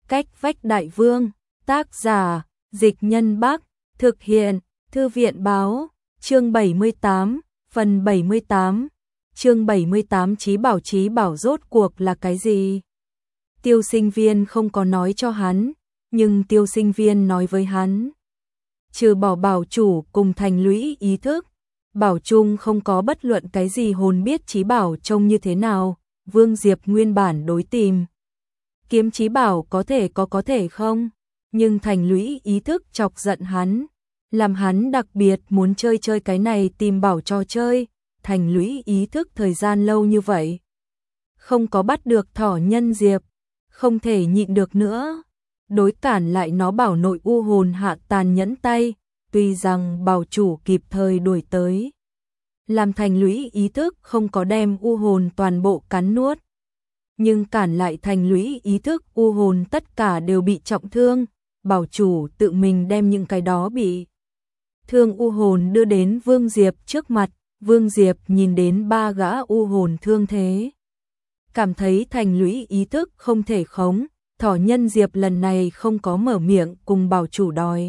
Cách vách đại vương, tác giả, Dịch Nhân Bắc, thực hiện, Thư viện báo, chương 78, phần 78, chương 78 Chí bảo rốt cuộc là cái gì? Tiêu Sinh Viên không có nói cho hắn, nhưng Tiêu Sinh Viên nói với hắn. Trừ bỏ bảo chủ cùng thành lũy ý thức, bảo chung không có bất luận cái gì hồn biết chí bảo trông như thế nào, Vương Diệp nguyên bản đối tìm. Kiếm chí bảo có thể không, nhưng thành lũy ý thức chọc giận hắn, làm hắn đặc biệt muốn chơi cái này tìm bảo trò chơi, thành lũy ý thức thời gian lâu như vậy. Không có bắt được thỏ nhân diệp, không thể nhịn được nữa, đối cản lại nó bảo nội u hồn hạ tàn nhẫn tay, tuy rằng bảo chủ kịp thời đuổi tới. Làm thành lũy ý thức không có đem u hồn toàn bộ cắn nuốt. Nhưng cản lại thành lũy ý thức u hồn tất cả đều bị trọng thương, bảo chủ tự mình đem những cái đó bị thương u hồn đưa đến Vương Diệp trước mặt, Vương Diệp nhìn đến ba gã u hồn thương thế. Cảm thấy thành lũy ý thức không thể khống, thỏ nhân Diệp lần này không có mở miệng cùng bảo chủ đòi.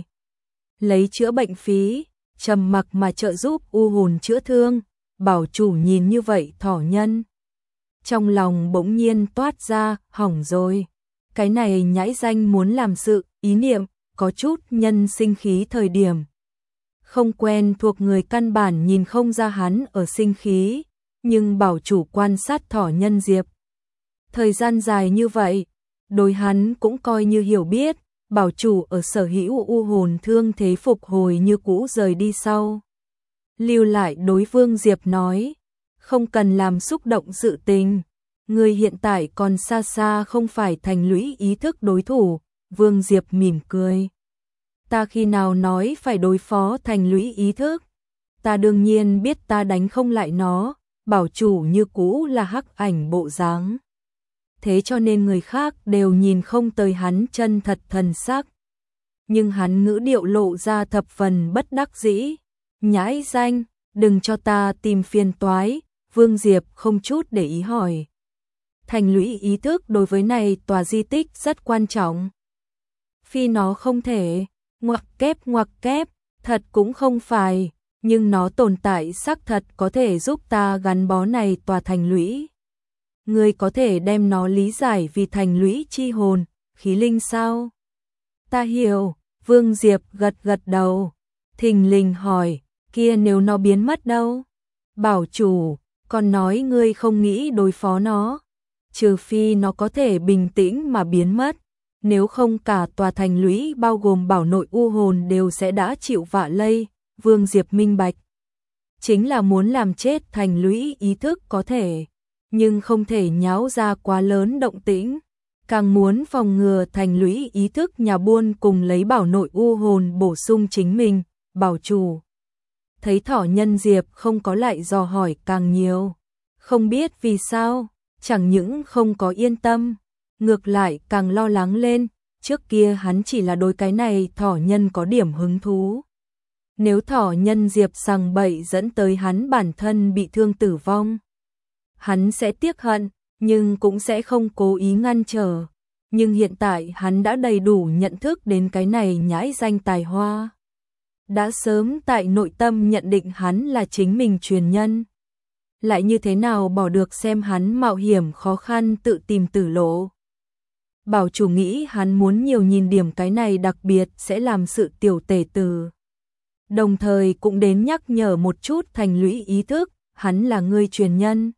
Lấy chữa bệnh phí, trầm mặc mà trợ giúp u hồn chữa thương, bảo chủ nhìn như vậy thỏ nhân. Trong lòng bỗng nhiên toát ra, hỏng rồi. Cái này nhãi danh muốn làm sự, ý niệm, có chút nhân sinh khí thời điểm. Không quen thuộc người căn bản nhìn không ra hắn ở sinh khí, nhưng bảo chủ quan sát thỏ nhân Diệp. Thời gian dài như vậy, đối hắn cũng coi như hiểu biết, bảo chủ ở sở hữu u hồn thương thế phục hồi như cũ rời đi sau. Lưu lại đối Vương Diệp nói, không cần làm xúc động sự tình, người hiện tại còn xa xa không phải thành lũy ý thức đối thủ, Vương Diệp mỉm cười. Ta khi nào nói phải đối phó thành lũy ý thức, ta đương nhiên biết ta đánh không lại nó, bảo chủ như cũ là hắc ảnh bộ dáng. Thế cho nên người khác đều nhìn không tới hắn chân thật thần sắc. Nhưng hắn ngữ điệu lộ ra thập phần bất đắc dĩ, nhãi danh, đừng cho ta tìm phiền toái, Vương Diệp không chút để ý hỏi. Thành lũy ý thức đối với này tòa di tích rất quan trọng. Phi nó không thể, ngoặc kép, thật cũng không phải, nhưng nó tồn tại xác thật có thể giúp ta gắn bó này tòa thành lũy. Ngươi có thể đem nó lý giải vì thành lũy chi hồn, khí linh sao? Ta hiểu, Vương Diệp gật đầu, thình lình hỏi, kia nếu nó biến mất đâu? Bảo chủ, còn nói ngươi không nghĩ đối phó nó, trừ phi nó có thể bình tĩnh mà biến mất, nếu không cả tòa thành lũy bao gồm bảo nội u hồn đều sẽ đã chịu vạ lây, Vương Diệp minh bạch. Chính là muốn làm chết thành lũy ý thức có thể, nhưng không thể nháo ra quá lớn động tĩnh, càng muốn phòng ngừa thành lũy ý thức nhà buôn cùng lấy bảo nội u hồn bổ sung chính mình, bảo chủ. Thấy thỏ nhân Diệp không có lại dò hỏi càng nhiều, không biết vì sao, chẳng những không có yên tâm, ngược lại càng lo lắng lên, trước kia hắn chỉ là đối cái này thỏ nhân có điểm hứng thú. Nếu thỏ nhân Diệp sằng bậy dẫn tới hắn bản thân bị thương tử vong, hắn sẽ tiếc hận, nhưng cũng sẽ không cố ý ngăn trở. Nhưng hiện tại hắn đã đầy đủ nhận thức đến cái này nhãi danh tài hoa. Đã sớm tại nội tâm nhận định hắn là chính mình truyền nhân. Lại như thế nào bỏ được xem hắn mạo hiểm khó khăn tự tìm tử lộ. Bảo chủ nghĩ hắn muốn nhiều nhìn điểm cái này đặc biệt sẽ làm sự tiểu tể tử. Đồng thời cũng đến nhắc nhở một chút thành lũy ý thức, hắn là người truyền nhân.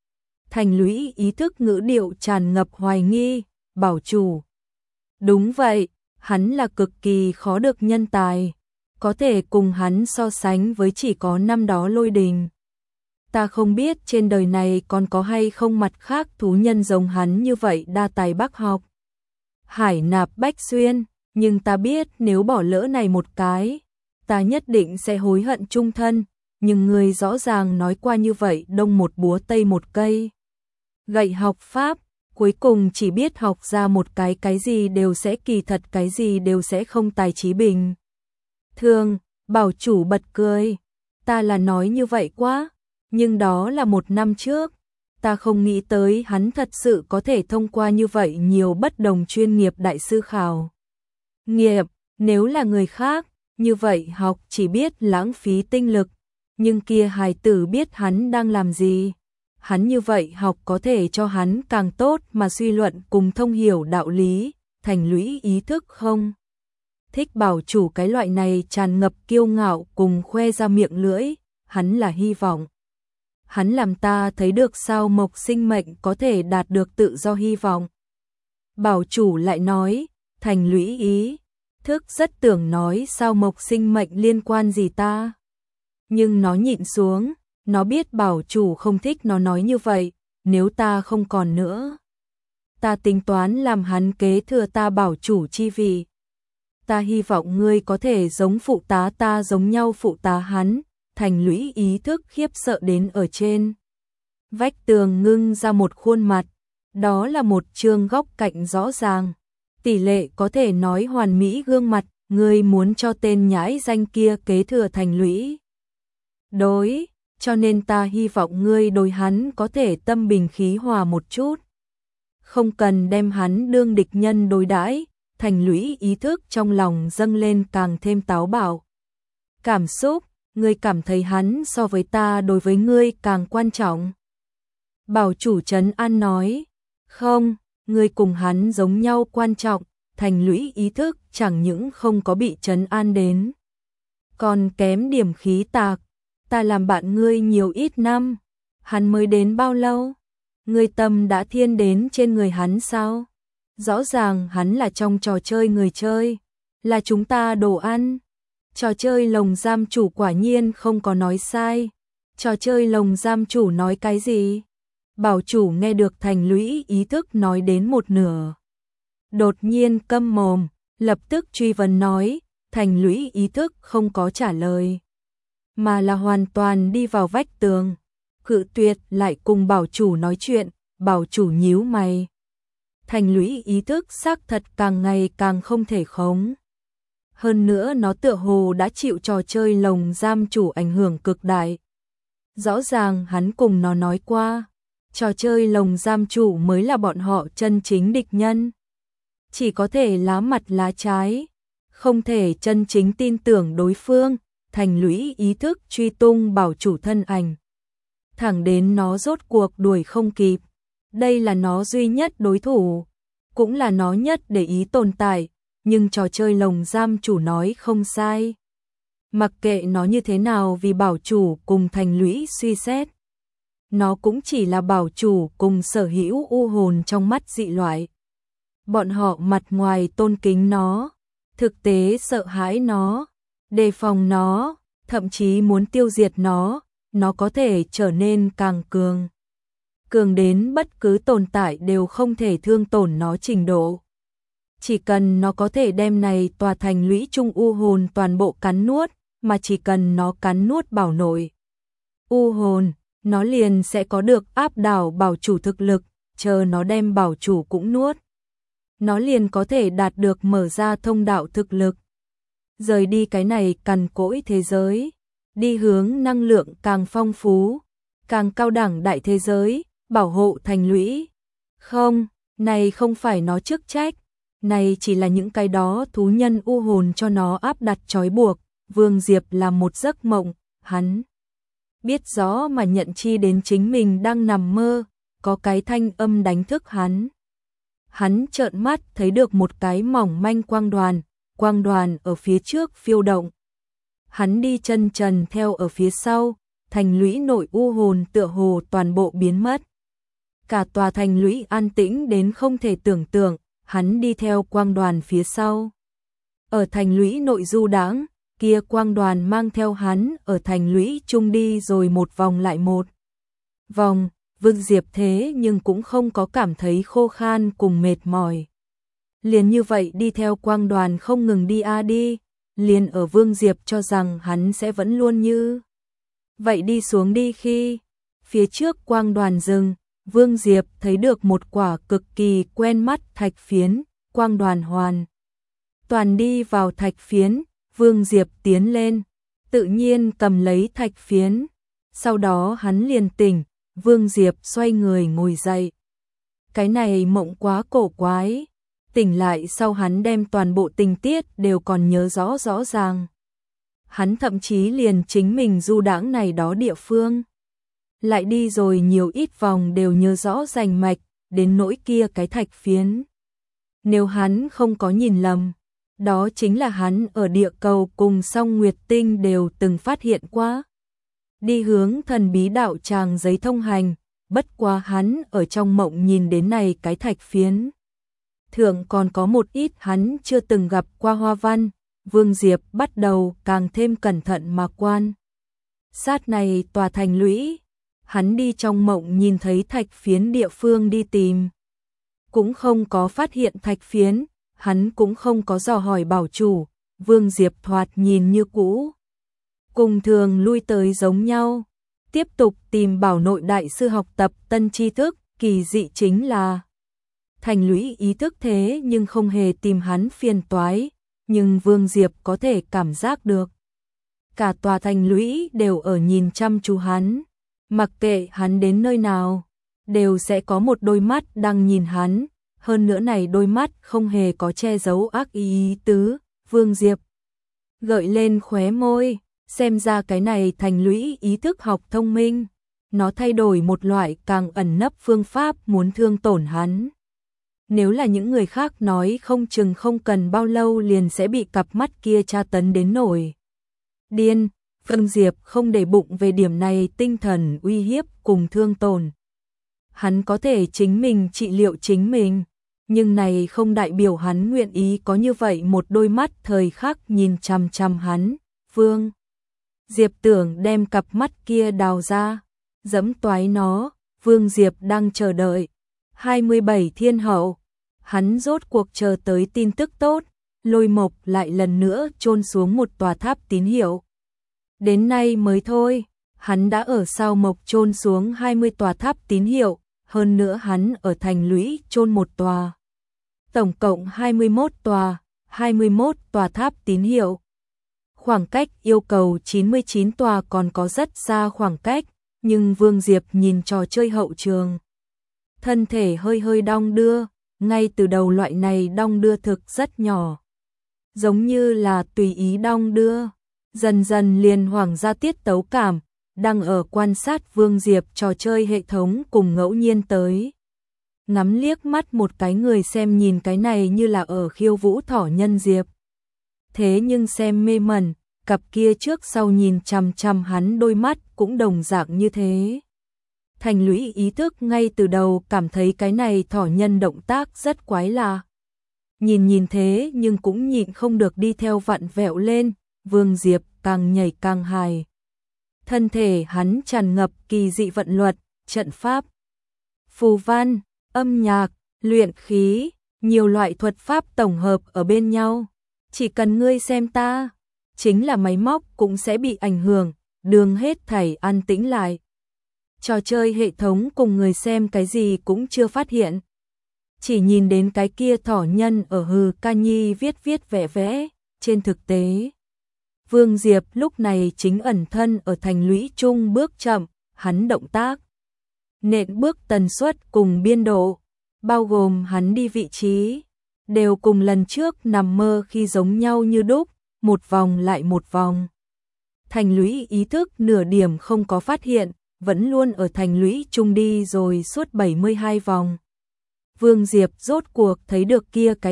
Thành lũy ý thức ngữ điệu tràn ngập hoài nghi, bảo chủ. Đúng vậy, hắn là cực kỳ khó được nhân tài, có thể cùng hắn so sánh với chỉ có năm đó Lôi Đình. Ta không biết trên đời này còn có hay không mặt khác thú nhân giống hắn như vậy đa tài bác học. Hải nạp bách xuyên, nhưng ta biết nếu bỏ lỡ này một cái, ta nhất định sẽ hối hận chung thân, nhưng người rõ ràng nói qua như vậy đông một búa tây một cây. Gậy học pháp, cuối cùng chỉ biết học ra một cái gì đều sẽ kỳ thật cái gì đều sẽ không tài trí bình. Thường, bảo chủ bật cười, ta là nói như vậy quá, nhưng đó là 1 năm trước, ta không nghĩ tới hắn thật sự có thể thông qua như vậy nhiều bất đồng chuyên nghiệp đại sư khảo nghiệp, nếu là người khác, như vậy học chỉ biết lãng phí tinh lực, nhưng kia hài tử biết hắn đang làm gì. Hắn như vậy học có thể cho hắn càng tốt mà suy luận cùng thông hiểu đạo lý, thành lũy ý thức không? Thích Bảo Chủ cái loại này tràn ngập kiêu ngạo cùng khoe ra miệng lưỡi, hắn là hy vọng. Hắn làm ta thấy được sao Mộc sinh mệnh có thể đạt được tự do hy vọng. Bảo Chủ lại nói, thành lũy ý thức rất tưởng nói sao Mộc sinh mệnh liên quan gì ta. Nhưng nó nhịn xuống, nó biết Bảo Chủ không thích nó nói như vậy, nếu ta không còn nữa. Ta tính toán làm hắn kế thừa ta Bảo Chủ chi vị. Ta hy vọng ngươi có thể giống phụ tá ta giống nhau phụ tá hắn, thành lũy ý thức khiếp sợ đến ở trên. Vách tường ngưng ra một khuôn mặt, đó là một trương góc cạnh rõ ràng. Tỷ lệ có thể nói hoàn mỹ gương mặt, ngươi muốn cho tên nhãi danh kia kế thừa thành lũy. Đối, cho nên ta hy vọng ngươi đối hắn có thể tâm bình khí hòa một chút. Không cần đem hắn đương địch nhân đối đãi. Thành lũy ý thức trong lòng dâng lên càng thêm táo bạo. Cảm xúc, ngươi cảm thấy hắn so với ta đối với ngươi càng quan trọng. Bảo Chủ trấn an nói, không, ngươi cùng hắn giống nhau quan trọng, thành lũy ý thức chẳng những không có bị trấn an đến. Còn kém điểm khí tạc, ta làm bạn ngươi nhiều ít năm, hắn mới đến bao lâu? Ngươi tâm đã thiên đến trên người hắn sao? Rõ ràng hắn là trong trò chơi người chơi, là chúng ta đồ ăn. Trò chơi lồng giam chủ quả nhiên không có nói sai. Trò chơi lồng giam chủ nói cái gì? Bảo Chủ nghe được thành lũy ý thức nói đến một nửa. Đột nhiên câm mồm, lập tức truy vấn nói, thành lũy ý thức không có trả lời. Mà là hoàn toàn đi vào vách tường. Cự tuyệt lại cùng Bảo Chủ nói chuyện, Bảo Chủ nhíu mày. Thành lũy ý thức xác thật càng ngày càng không thể khống. Hơn nữa nó tựa hồ đã chịu trò chơi lồng giam chủ ảnh hưởng cực đại. Rõ ràng hắn cùng nó nói qua, trò chơi lồng giam chủ mới là bọn họ chân chính địch nhân. Chỉ có thể lá mặt lá trái, không thể chân chính tin tưởng đối phương, thành lũy ý thức truy tung Bảo Chủ thân ảnh. Thẳng đến nó rốt cuộc đuổi không kịp. Đây là nó duy nhất đối thủ, cũng là nó nhất để ý tồn tại, nhưng trò chơi lồng giam chủ nói không sai. Mặc kệ nó như thế nào vì Bảo Chủ cùng thành lũy suy xét. Nó cũng chỉ là Bảo Chủ cùng sở hữu u hồn trong mắt dị loại. Bọn họ mặt ngoài tôn kính nó, thực tế sợ hãi nó, đề phòng nó, thậm chí muốn tiêu diệt nó có thể trở nên càng cường. Cường đến bất cứ tồn tại đều không thể thương tổn nó trình độ. Chỉ cần nó có thể đem này tòa thành lũy trung u hồn toàn bộ cắn nuốt, mà chỉ cần nó cắn nuốt Bảo nội u hồn, nó liền sẽ có được áp đảo Bảo Chủ thực lực, chờ nó đem Bảo Chủ cũng nuốt. Nó liền có thể đạt được mở ra thông đạo thực lực. Rời đi cái này cằn cỗi thế giới, đi hướng năng lượng càng phong phú, càng cao đẳng đại thế giới. Bảo hộ thành lũy. Không, này không phải nó chức trách, này chỉ là những cái đó thú nhân u hồn cho nó áp đặt trói buộc. Vương Diệp là một giấc mộng, hắn biết rõ mà nhận chi đến chính mình đang nằm mơ, có cái thanh âm đánh thức hắn. Hắn trợn mắt thấy được một cái mỏng manh quang đoàn ở phía trước phiêu động. Hắn đi chân trần theo ở phía sau, thành lũy nội u hồn tựa hồ toàn bộ biến mất. Cả tòa thành lũy an tĩnh đến không thể tưởng tượng, hắn đi theo quang đoàn phía sau. Ở thành lũy nội du đãng, kia quang đoàn mang theo hắn ở thành lũy trung đi rồi một vòng lại một vòng. Vương Diệp thế nhưng cũng không có cảm thấy khô khan cùng mệt mỏi. Liền như vậy đi theo quang đoàn không ngừng đi, liền ở Vương Diệp cho rằng hắn sẽ vẫn luôn như vậy đi xuống đi khi phía trước quang đoàn dừng. Vương Diệp thấy được một quả cực kỳ quen mắt thạch phiến, quang đoàn hoàn toàn đi vào thạch phiến. Vương Diệp tiến lên, tự nhiên cầm lấy thạch phiến, sau đó hắn liền tỉnh, Vương Diệp xoay người ngồi dậy. Cái này mộng quá cổ quái. Tỉnh lại sau hắn đem toàn bộ tình tiết đều còn nhớ rõ rõ ràng. Hắn thậm chí liền chính mình du đãng này đó địa phương. Lại đi rồi nhiều ít vòng đều nhớ rõ rành mạch, đến nỗi kia cái thạch phiến. Nếu hắn không có nhìn lầm, đó chính là hắn ở địa cầu cùng Song Nguyệt Tinh đều từng phát hiện qua. Đi hướng thần bí đạo tràng giấy thông hành, bất quá hắn ở trong mộng nhìn đến này cái thạch phiến. Thượng còn có một ít hắn chưa từng gặp qua hoa văn, Vương Diệp bắt đầu càng thêm cẩn thận mà quan. Sát này tòa thành lũy, hắn đi trong mộng nhìn thấy thạch phiến địa phương đi tìm. Cũng không có phát hiện thạch phiến, hắn cũng không có dò hỏi bảo chủ, Vương Diệp thoạt nhìn như cũ. Cùng thường lui tới giống nhau, tiếp tục tìm bảo nội đại sư học tập tân tri thức, kỳ dị chính là thành lũy ý thức thế nhưng không hề tìm hắn phiền toái, nhưng Vương Diệp có thể cảm giác được. Cả tòa thành lũy đều ở nhìn chăm chú hắn, mặc kệ hắn đến nơi nào, đều sẽ có một đôi mắt đang nhìn hắn, hơn nữa này đôi mắt không hề có che giấu ác ý tứ, Vương Diệp gợi lên khóe môi, xem ra cái này thành lũy ý thức học thông minh, nó thay đổi một loại càng ẩn nấp phương pháp muốn thương tổn hắn. Nếu là những người khác nói không chừng không cần bao lâu liền sẽ bị cặp mắt kia tra tấn đến nổi điên, Vương Diệp không để bụng về điểm này tinh thần uy hiếp cùng thương tổn. Hắn có thể chính mình trị liệu chính mình, nhưng này không đại biểu hắn nguyện ý có như vậy một đôi mắt thời khắc nhìn chằm chằm hắn. Vương Diệp tưởng đem cặp mắt kia đào ra, giẫm toái nó, Vương Diệp đang chờ đợi. 27 thiên hậu, hắn rốt cuộc chờ tới tin tức tốt, Lôi Mộc lại lần nữa chôn xuống một tòa tháp tín hiệu. Đến nay mới thôi, hắn đã ở Sao Mộc chôn xuống 20 tòa tháp tín hiệu, hơn nữa hắn ở thành lũy chôn một tòa. Tổng cộng 21 tòa tháp tín hiệu. Khoảng cách yêu cầu 99 tòa còn có rất xa khoảng cách, nhưng Vương Diệp nhìn trò chơi hậu trường. Thân thể hơi hơi đong đưa, ngay từ đầu loại này đong đưa thực rất nhỏ. Giống như là tùy ý đong đưa, dần dần liền hoảng ra tiết tấu cảm, đang ở quan sát Vương Diệp trò chơi hệ thống cùng ngẫu nhiên tới. Ngắm liếc mắt một cái người xem nhìn cái này như là ở khiêu vũ thỏ nhân Diệp. Thế nhưng xem mê mẩn, cặp kia trước sau nhìn chằm chằm hắn đôi mắt cũng đồng dạng như thế. Thành lũy ý thức ngay từ đầu cảm thấy cái này thỏ nhân động tác rất quái lạ. Nhìn thế nhưng cũng nhịn không được đi theo vặn vẹo lên, Vương Diệp càng nhảy càng hài. Thân thể hắn tràn ngập kỳ dị vận luật, trận pháp, phù văn, âm nhạc, luyện khí, nhiều loại thuật pháp tổng hợp ở bên nhau. Chỉ cần ngươi xem ta, chính là máy móc cũng sẽ bị ảnh hưởng, đường hết thảy an tĩnh lại. Trò chơi hệ thống cùng người xem cái gì cũng chưa phát hiện. Chỉ nhìn đến cái kia thỏ nhân ở hừ ca nhi viết vẽ vẽ, trên thực tế. Vương Diệp lúc này chính ẩn thân ở thành lũy chung bước chậm, hắn động tác. Nện bước tần suất cùng biên độ, bao gồm hắn đi vị trí, đều cùng lần trước nằm mơ khi giống nhau như đúc, một vòng lại một vòng. Thành lũy ý thức nửa điểm không có phát hiện, vẫn luôn ở thành lũy chung đi rồi suốt 72 vòng. Vương Diệp rốt cuộc thấy được kia cái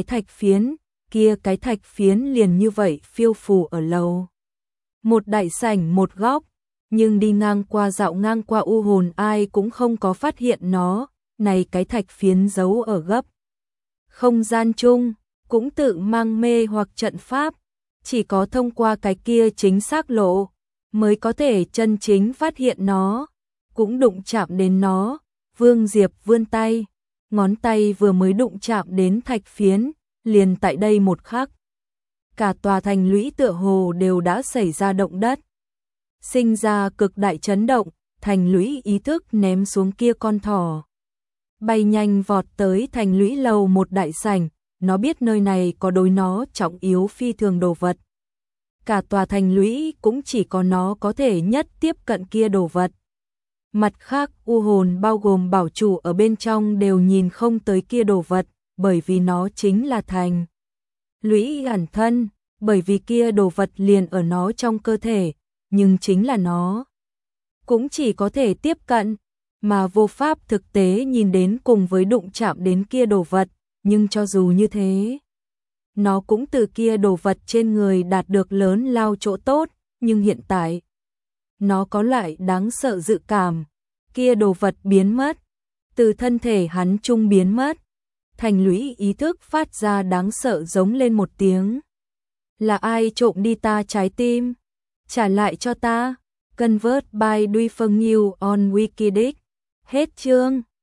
thạch phiến liền như vậy phiêu phù ở lầu. Một đại sảnh một góc, nhưng đi ngang qua dạo ngang qua u hồn ai cũng không có phát hiện nó, này cái thạch phiến giấu ở gấp. Không gian chung, cũng tự mang mê hoặc trận pháp, chỉ có thông qua cái kia chính xác lộ, mới có thể chân chính phát hiện nó, cũng đụng chạm đến nó. Vương Diệp vươn tay, ngón tay vừa mới đụng chạm đến thạch phiến, liền tại đây một khắc. Cả tòa thành lũy tựa hồ đều đã xảy ra động đất. Sinh ra cực đại chấn động, thành lũy ý thức ném xuống kia con thỏ. Bay nhanh vọt tới thành lũy lầu một đại sảnh, nó biết nơi này có đối nó trọng yếu phi thường đồ vật. Cả tòa thành lũy cũng chỉ có nó có thể nhất tiếp cận kia đồ vật. Mặt khác u hồn bao gồm bảo chủ ở bên trong đều nhìn không tới kia đồ vật, bởi vì nó chính là thành lũy ẩn thân, bởi vì kia đồ vật liền ở nó trong cơ thể, nhưng chính là nó cũng chỉ có thể tiếp cận, mà vô pháp thực tế nhìn đến cùng với đụng chạm đến kia đồ vật, nhưng cho dù như thế, nó cũng từ kia đồ vật trên người đạt được lớn lao chỗ tốt, nhưng hiện tại, nó có loại đáng sợ dự cảm, kia đồ vật biến mất, từ thân thể hắn trung biến mất, thành lũy ý thức phát ra đáng sợ giống lên một tiếng. Là ai trộm đi ta trái tim? Trả lại cho ta. Convert by Duy Phân New on Wikileaks. Hết chương.